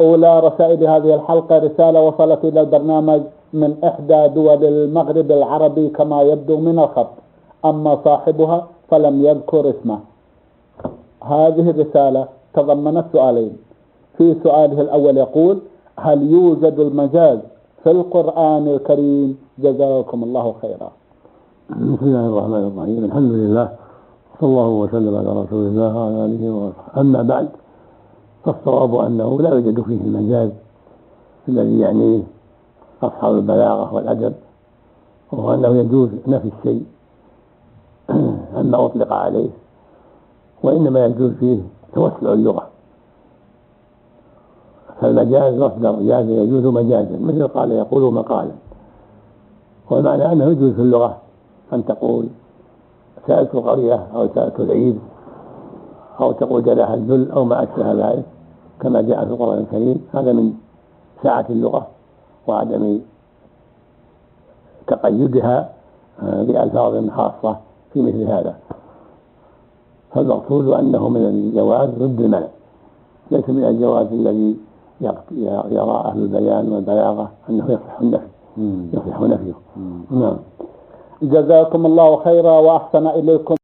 أولى رسائل هذه الحلقة رسالة وصلت إلى البرنامج من إحدى دول المغرب العربي كما يبدو من الخط، أما صاحبها فلم يذكر اسمه. هذه الرسالة تضمنت سؤالين. في سؤاله الأول يقول: هل يوجد المجاز في القرآن الكريم؟ جزاكم الله خيرا. بسم الله الرحمن الرحيم، الحمد لله صلى الله وسلم على رسول الله وعلى آله وصحبه. أما بعد، فالصواب أنه لا يوجد فيه المجاز الذي يعنيه أصحاب البلاغة والأدب، وهو أنه يجوز نفي الشيء عما أطلق عليه، وإنما يجوز فيه توسع اللغة. فالمجاز مصدر جاز يجوز مجازا، مثل قال يقول مقالا، والمعنى أنه يجوز في اللغة أن تقول سألت القرية أو سألت العيد، أو تقول جناح الذل أو ما أشبه ذلك كما جاء في القرآن الكريم. هذا من سعة اللغة وعدم تقيدها بألفاظ خاصة في مثل هذا. فالمقصود أنه من الجواز ضد المنع، ليس من الجواز الذي يرى أهل البيان والبلاغة أنه يصح نفيه. نعم. جزاكم الله خيرا وأحسن إليكم.